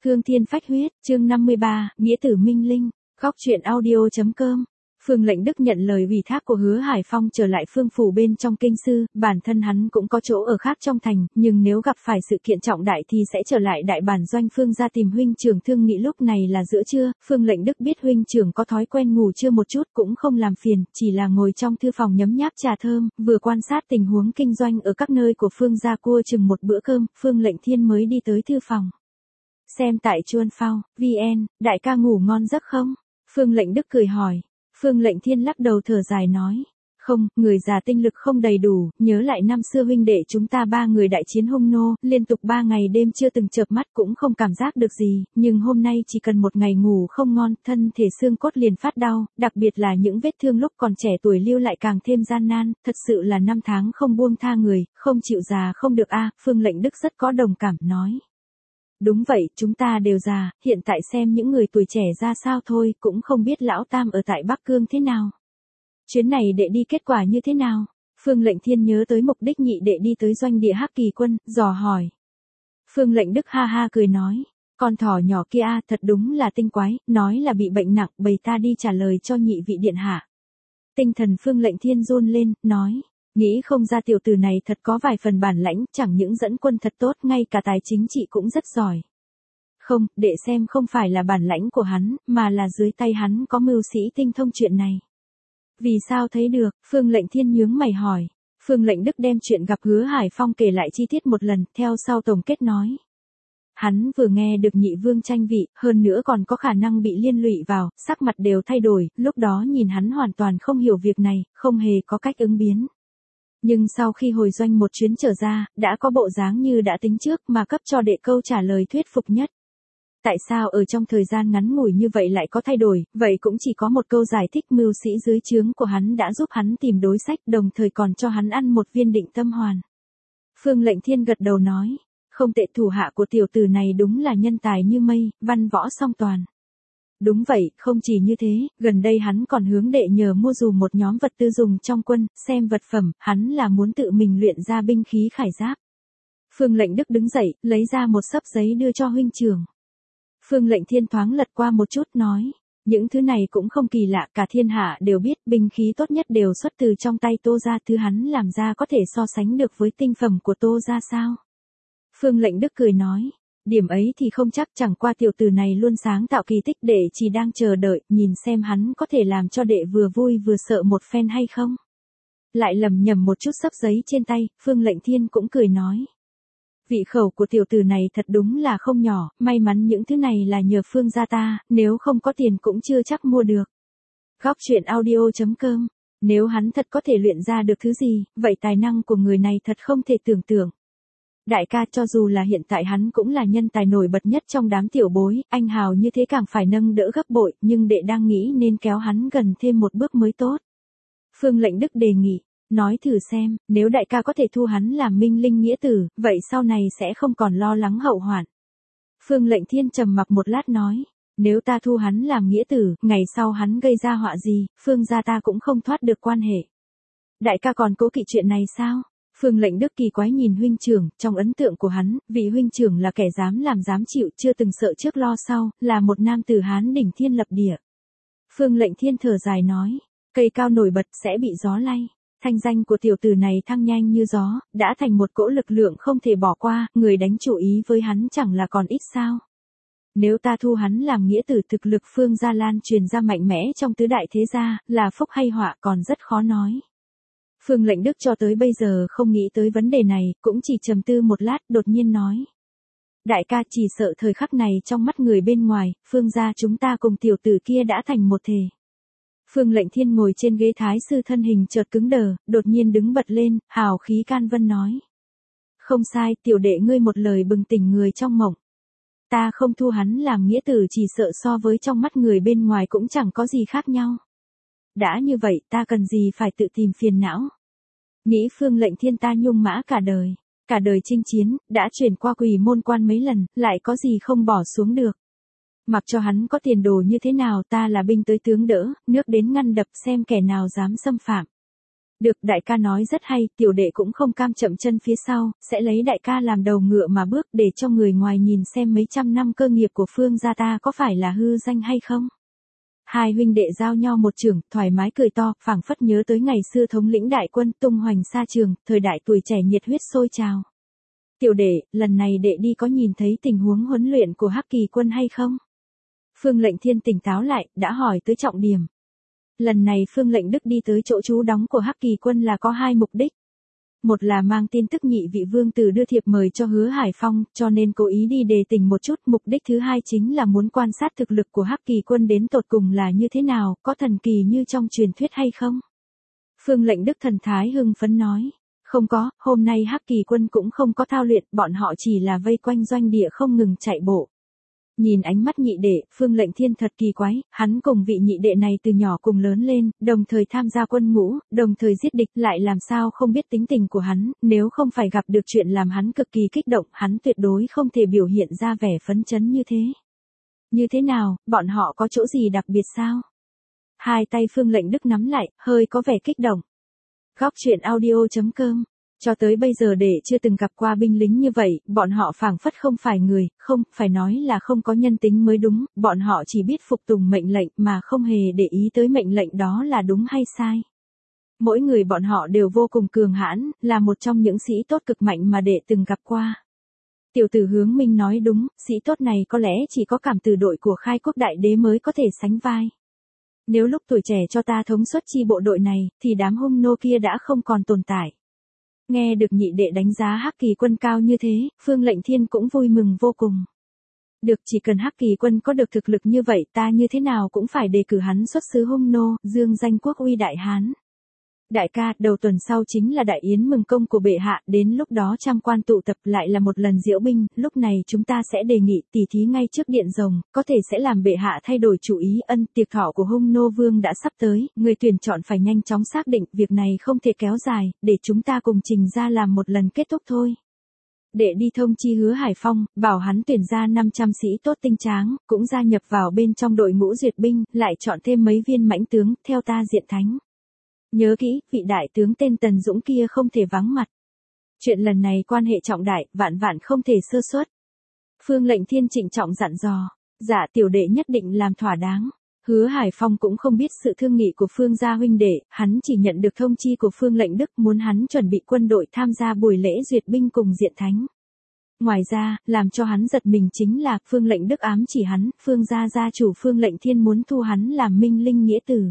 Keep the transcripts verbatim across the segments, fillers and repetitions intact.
Hương Thiên Phách Huyết, chương năm mươi ba, Nghĩa tử Minh Linh, góc truyện audio chấm com. Phương Lệnh Đức nhận lời ủy thác của Hứa Hải Phong trở lại Phương phủ bên trong kinh sư, bản thân hắn cũng có chỗ ở khác trong thành, nhưng nếu gặp phải sự kiện trọng đại thì sẽ trở lại đại bản doanh Phương gia tìm huynh trưởng thương nghị. Lúc này là giữa trưa, Phương Lệnh Đức biết huynh trưởng có thói quen ngủ trưa một chút cũng không làm phiền, chỉ là ngồi trong thư phòng nhấm nháp trà thơm, vừa quan sát tình huống kinh doanh ở các nơi của Phương gia cua chừng một bữa cơm, Phương Lệnh Thiên mới đi tới thư phòng. Xem tại Chuan Phao, vê en, đại ca ngủ ngon giấc không? Phương Lệnh Đức cười hỏi. Phương Lệnh Thiên lắc đầu thở dài nói. Không, người già tinh lực không đầy đủ, nhớ lại năm xưa huynh đệ chúng ta ba người đại chiến hung nô, liên tục ba ngày đêm chưa từng chợp mắt cũng không cảm giác được gì, nhưng hôm nay chỉ cần một ngày ngủ không ngon, thân thể xương cốt liền phát đau, đặc biệt là những vết thương lúc còn trẻ tuổi lưu lại càng thêm gian nan, thật sự là năm tháng không buông tha người, không chịu già không được a. Phương Lệnh Đức rất có đồng cảm nói. Đúng vậy, chúng ta đều già, hiện tại xem những người tuổi trẻ ra sao thôi, cũng không biết lão tam ở tại Bắc Cương thế nào. Chuyến này đệ đi kết quả như thế nào? Phương Lệnh Thiên nhớ tới mục đích nhị đệ đi tới doanh địa Hắc Kỳ quân, dò hỏi. Phương Lệnh Đức ha ha cười nói, con thỏ nhỏ kia a, thật đúng là tinh quái, nói là bị bệnh nặng, bầy ta đi trả lời cho nhị vị điện hạ. Tinh thần Phương Lệnh Thiên run lên, nói. Nghĩ không ra tiểu tử này thật có vài phần bản lãnh, chẳng những dẫn quân thật tốt, ngay cả tài chính trị cũng rất giỏi. Không, đệ xem không phải là bản lãnh của hắn, mà là dưới tay hắn có mưu sĩ tinh thông chuyện này. Vì sao thấy được? Phương Lệnh Thiên nhướng mày hỏi. Phương Lệnh Đức đem chuyện gặp Hứa Hải Phong kể lại chi tiết một lần, theo sau tổng kết nói. Hắn vừa nghe được nhị vương tranh vị, hơn nữa còn có khả năng bị liên lụy vào, sắc mặt đều thay đổi, lúc đó nhìn hắn hoàn toàn không hiểu việc này, không hề có cách ứng biến. Nhưng sau khi hồi doanh một chuyến trở ra, đã có bộ dáng như đã tính trước mà cấp cho đệ câu trả lời thuyết phục nhất. Tại sao ở trong thời gian ngắn ngủi như vậy lại có thay đổi, vậy cũng chỉ có một câu giải thích, mưu sĩ dưới trướng của hắn đã giúp hắn tìm đối sách, đồng thời còn cho hắn ăn một viên định tâm hoàn. Phương Lệnh Thiên gật đầu nói, không tệ, thủ hạ của tiểu tử này đúng là nhân tài như mây, văn võ song toàn. Đúng vậy, không chỉ như thế, gần đây hắn còn hướng đệ nhờ mua dù một nhóm vật tư dùng trong quân, xem vật phẩm, hắn là muốn tự mình luyện ra binh khí khải giáp. Phương Lệnh Đức đứng dậy, lấy ra một xấp giấy đưa cho huynh trưởng. Phương Lệnh Thiên thoáng lật qua một chút nói, những thứ này cũng không kỳ lạ, cả thiên hạ đều biết binh khí tốt nhất đều xuất từ trong tay Tô gia, thứ hắn làm ra có thể so sánh được với tinh phẩm của Tô gia sao? Phương Lệnh Đức cười nói. Điểm ấy thì không chắc, chẳng qua tiểu tử này luôn sáng tạo kỳ tích, đệ chỉ đang chờ đợi, nhìn xem hắn có thể làm cho đệ vừa vui vừa sợ một phen hay không. Lại lầm nhầm một chút xấp giấy trên tay, Phương Lệnh Thiên cũng cười nói. Vị khẩu của tiểu tử này thật đúng là không nhỏ, may mắn những thứ này là nhờ Phương gia ta, nếu không có tiền cũng chưa chắc mua được. Góc truyện audio chấm com, nếu hắn thật có thể luyện ra được thứ gì, vậy tài năng của người này thật không thể tưởng tượng. Đại ca, cho dù là hiện tại hắn cũng là nhân tài nổi bật nhất trong đám tiểu bối, anh hào như thế càng phải nâng đỡ gấp bội, nhưng đệ đang nghĩ nên kéo hắn gần thêm một bước mới tốt. Phương Lệnh Đức đề nghị, nói thử xem, nếu đại ca có thể thu hắn làm Minh Linh nghĩa tử, vậy sau này sẽ không còn lo lắng hậu hoạn. Phương Lệnh Thiên trầm mặc một lát nói, nếu ta thu hắn làm nghĩa tử, ngày sau hắn gây ra họa gì, Phương gia ta cũng không thoát được quan hệ. Đại ca còn cố kỵ chuyện này sao? Phương Lệnh Đức kỳ quái nhìn huynh trưởng, trong ấn tượng của hắn, vị huynh trưởng là kẻ dám làm dám chịu, chưa từng sợ trước lo sau, là một nam tử Hán đỉnh thiên lập địa. Phương Lệnh Thiên thở dài nói, cây cao nổi bật sẽ bị gió lay, thanh danh của tiểu tử này thăng nhanh như gió, đã thành một cỗ lực lượng không thể bỏ qua, người đánh chủ ý với hắn chẳng là còn ít sao. Nếu ta thu hắn làm nghĩa tử, thực lực Phương gia lan truyền ra mạnh mẽ trong tứ đại thế gia, là phúc hay họa còn rất khó nói. Phương Lệnh Đức cho tới bây giờ không nghĩ tới vấn đề này, cũng chỉ trầm tư một lát, đột nhiên nói. Đại ca, chỉ sợ thời khắc này trong mắt người bên ngoài, Phương gia chúng ta cùng tiểu tử kia đã thành một thể. Phương Lệnh Thiên ngồi trên ghế thái sư thân hình chợt cứng đờ, đột nhiên đứng bật lên, hào khí can vân nói. Không sai, tiểu đệ ngươi một lời bừng tỉnh người trong mộng. Ta không thu hắn làm nghĩa tử, chỉ sợ so với trong mắt người bên ngoài cũng chẳng có gì khác nhau. Đã như vậy, ta cần gì phải tự tìm phiền não. Nghĩ Phương Lệnh Thiên ta nhung mã cả đời, cả đời chinh chiến, đã chuyển qua Quỳ Môn Quan mấy lần, lại có gì không bỏ xuống được. Mặc cho hắn có tiền đồ như thế nào, ta là binh tới tướng đỡ, nước đến ngăn đập, xem kẻ nào dám xâm phạm. Được, đại ca nói rất hay, tiểu đệ cũng không cam chậm chân phía sau, sẽ lấy đại ca làm đầu ngựa mà bước để cho người ngoài nhìn xem mấy trăm năm cơ nghiệp của Phương gia ta có phải là hư danh hay không. Hai huynh đệ giao nhau một trường, thoải mái cười to, phảng phất nhớ tới ngày xưa thống lĩnh đại quân tung hoành xa trường, thời đại tuổi trẻ nhiệt huyết sôi trào. Tiểu đệ, lần này đệ đi có nhìn thấy tình huống huấn luyện của Hắc Kỳ quân hay không? Phương Lệnh Thiên tỉnh táo lại, đã hỏi tới trọng điểm. Lần này Phương Lệnh Đức đi tới chỗ trú đóng của Hắc Kỳ quân là có hai mục đích. Một là mang tin tức nhị vị vương tử đưa thiệp mời cho Hứa Hải Phong, cho nên cố ý đi đề tình một chút. Mục đích thứ hai chính là muốn quan sát thực lực của Hắc Kỳ quân đến tột cùng là như thế nào, có thần kỳ như trong truyền thuyết hay không. Phương Lệnh Đức thần thái hưng phấn nói, không có, hôm nay Hắc Kỳ quân cũng không có thao luyện, bọn họ chỉ là vây quanh doanh địa không ngừng chạy bộ. Nhìn ánh mắt nhị đệ, Phương Lệnh Thiên thật kỳ quái, hắn cùng vị nhị đệ này từ nhỏ cùng lớn lên, đồng thời tham gia quân ngũ, đồng thời giết địch, lại làm sao không biết tính tình của hắn, nếu không phải gặp được chuyện làm hắn cực kỳ kích động, hắn tuyệt đối không thể biểu hiện ra vẻ phấn chấn như thế. Như thế nào, bọn họ có chỗ gì đặc biệt sao? Hai tay Phương Lệnh Đức nắm lại, hơi có vẻ kích động. Góc truyện audio chấm com. Cho tới bây giờ đệ chưa từng gặp qua binh lính như vậy, bọn họ phảng phất không phải người, không, phải nói là không có nhân tính mới đúng, bọn họ chỉ biết phục tùng mệnh lệnh mà không hề để ý tới mệnh lệnh đó là đúng hay sai. Mỗi người bọn họ đều vô cùng cường hãn, là một trong những sĩ tốt cực mạnh mà đệ từng gặp qua. Tiểu tử Hướng Minh nói đúng, sĩ tốt này có lẽ chỉ có cảm từ đội của Khai Quốc Đại Đế mới có thể sánh vai. Nếu lúc tuổi trẻ cho ta thống suất chi bộ đội này, thì đám hung nô kia đã không còn tồn tại. Nghe được nhị đệ đánh giá Hắc Kỳ quân cao như thế, Phương Lệnh Thiên cũng vui mừng vô cùng. Được, chỉ cần Hắc Kỳ quân có được thực lực như vậy, ta như thế nào cũng phải đề cử hắn xuất xứ hung nô, dương danh quốc uy đại Hán. Đại ca, đầu tuần sau chính là đại yến mừng công của bệ hạ, đến lúc đó trăm quan tụ tập lại là một lần diễu binh, lúc này chúng ta sẽ đề nghị tỉ thí ngay trước điện rồng, có thể sẽ làm bệ hạ thay đổi chủ ý. Ân, tiệc thọ của hung nô vương đã sắp tới, người tuyển chọn phải nhanh chóng xác định, việc này không thể kéo dài, để chúng ta cùng trình ra làm một lần kết thúc thôi. Để đi thông chi Hứa Hải Phong, bảo hắn tuyển ra năm trăm sĩ tốt tinh tráng, cũng gia nhập vào bên trong đội ngũ duyệt binh, lại chọn thêm mấy viên mãnh tướng, theo ta diện thánh. Nhớ kỹ, vị đại tướng tên Tần Dũng kia không thể vắng mặt. Chuyện lần này quan hệ trọng đại, vạn vạn không thể sơ suất. Phương Lệnh Thiên trịnh trọng dặn dò, dạ tiểu đệ nhất định làm thỏa đáng. Hứa Hải Phong cũng không biết sự thương nghị của Phương gia huynh đệ, hắn chỉ nhận được thông chi của Phương Lệnh Đức muốn hắn chuẩn bị quân đội tham gia buổi lễ duyệt binh cùng diện thánh. Ngoài ra, làm cho hắn giật mình chính là Phương Lệnh Đức ám chỉ hắn, Phương gia gia chủ Phương Lệnh Thiên muốn thu hắn làm minh linh nghĩa tử.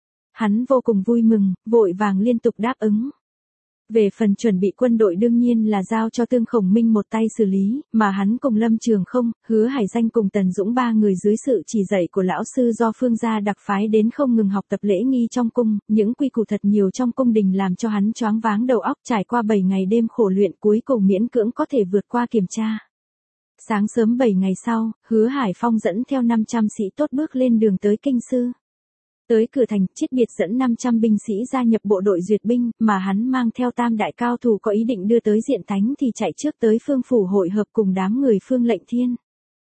Hắn vô cùng vui mừng, vội vàng liên tục đáp ứng. Về phần chuẩn bị quân đội đương nhiên là giao cho Tương Khổng Minh một tay xử lý, mà hắn cùng Lâm Trường Không, Hứa Hải Danh cùng Tần Dũng ba người dưới sự chỉ dạy của lão sư do Phương gia đặc phái đến không ngừng học tập lễ nghi trong cung, những quy củ thật nhiều trong cung đình làm cho hắn choáng váng đầu óc, trải qua bảy ngày đêm khổ luyện cuối cùng miễn cưỡng có thể vượt qua kiểm tra. Sáng sớm bảy ngày sau, Hứa Hải Phong dẫn theo năm trăm sĩ tốt bước lên đường tới Kinh Sư. Tới cửa thành, Chiết Biệt dẫn năm trăm binh sĩ gia nhập bộ đội duyệt binh, mà hắn mang theo tam đại cao thủ có ý định đưa tới diện thánh thì chạy trước tới Phương phủ hội hợp cùng đám người Phương Lệnh Thiên.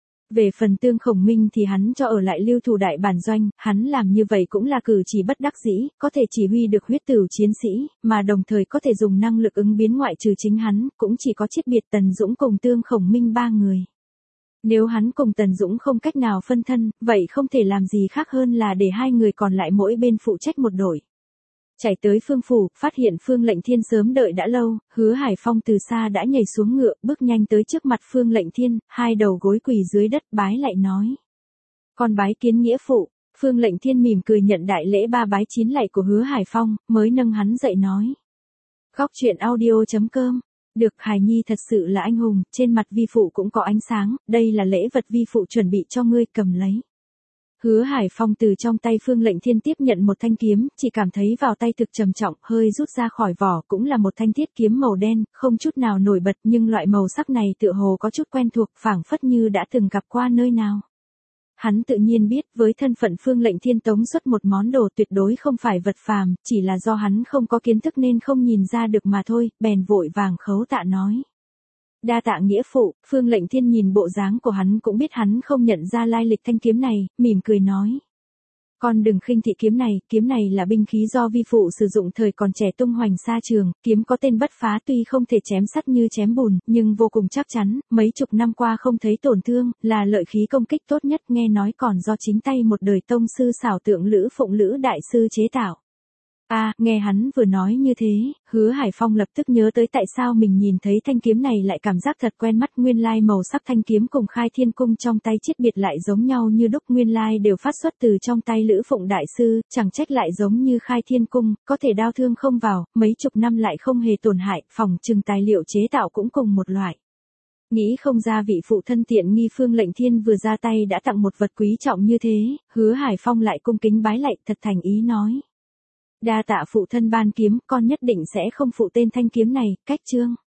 Về phần Tương Khổng Minh thì hắn cho ở lại lưu thủ đại bản doanh, hắn làm như vậy cũng là cử chỉ bất đắc dĩ, có thể chỉ huy được huyết tửu chiến sĩ, mà đồng thời có thể dùng năng lực ứng biến ngoại trừ chính hắn, cũng chỉ có Chiết Biệt, Tần Dũng cùng Tương Khổng Minh ba người. Nếu hắn cùng Tần Dũng không cách nào phân thân, vậy không thể làm gì khác hơn là để hai người còn lại mỗi bên phụ trách một đội. Chạy tới Phương phủ, phát hiện Phương Lệnh Thiên sớm đợi đã lâu, Hứa Hải Phong từ xa đã nhảy xuống ngựa, bước nhanh tới trước mặt Phương Lệnh Thiên, hai đầu gối quỳ dưới đất bái lại nói. Con bái kiến nghĩa phụ. Phương Lệnh Thiên mỉm cười nhận đại lễ ba bái chín lạy của Hứa Hải Phong, mới nâng hắn dậy nói. Góc truyện audio chấm com. Được, hài nhi thật sự là anh hùng, trên mặt vi phụ cũng có ánh sáng, đây là lễ vật vi phụ chuẩn bị cho ngươi, cầm lấy. Hứa Hải Phong từ trong tay Phương Lệnh Thiên tiếp nhận một thanh kiếm, chỉ cảm thấy vào tay thực trầm trọng, hơi rút ra khỏi vỏ, cũng là một thanh thiết kiếm màu đen, không chút nào nổi bật, nhưng loại màu sắc này tựa hồ có chút quen thuộc, phảng phất như đã từng gặp qua nơi nào. Hắn tự nhiên biết, với thân phận Phương Lệnh Thiên tống xuất một món đồ tuyệt đối không phải vật phàm, chỉ là do hắn không có kiến thức nên không nhìn ra được mà thôi, bèn vội vàng khấu tạ nói. Đa tạ nghĩa phụ. Phương Lệnh Thiên nhìn bộ dáng của hắn cũng biết hắn không nhận ra lai lịch thanh kiếm này, mỉm cười nói. Con đừng khinh thị kiếm này, kiếm này là binh khí do vi phụ sử dụng thời còn trẻ tung hoành xa trường, kiếm có tên bất phá tuy không thể chém sắt như chém bùn, nhưng vô cùng chắc chắn, mấy chục năm qua không thấy tổn thương, là lợi khí công kích tốt nhất, nghe nói còn do chính tay một đời tông sư xảo tượng Lữ Phụng Lữ đại sư chế tạo. A, à, nghe hắn vừa nói như thế, Hứa Hải Phong lập tức nhớ tới tại sao mình nhìn thấy thanh kiếm này lại cảm giác thật quen mắt, nguyên lai màu sắc thanh kiếm cùng Khai Thiên Cung trong tay chiết biệt lại giống nhau như đúc, nguyên lai đều phát xuất từ trong tay Lữ Phụng đại sư, chẳng trách lại giống như Khai Thiên Cung, có thể đao thương không vào, mấy chục năm lại không hề tổn hại, phòng trừng tài liệu chế tạo cũng cùng một loại. Nghĩ không ra vị phụ thân tiện nghi Phương Lệnh Thiên vừa ra tay đã tặng một vật quý trọng như thế, Hứa Hải Phong lại cung kính bái lạy, thật thành ý nói. Đa tạ phụ thân ban kiếm, con nhất định sẽ không phụ tên thanh kiếm này, cách chương.